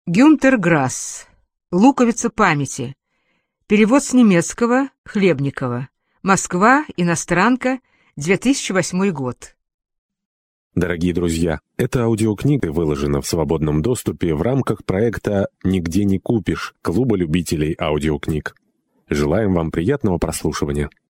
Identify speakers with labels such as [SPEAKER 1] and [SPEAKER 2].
[SPEAKER 1] Гюнтер Грасс. «Луковица памяти». Перевод с немецкого Хлебникова. Москва. Иностранка. 2008 год.
[SPEAKER 2] Дорогие друзья, эта аудиокнига выложена в свободном доступе в рамках проекта «Нигде не купишь» Клуба любителей аудиокниг. Желаем вам приятного прослушивания.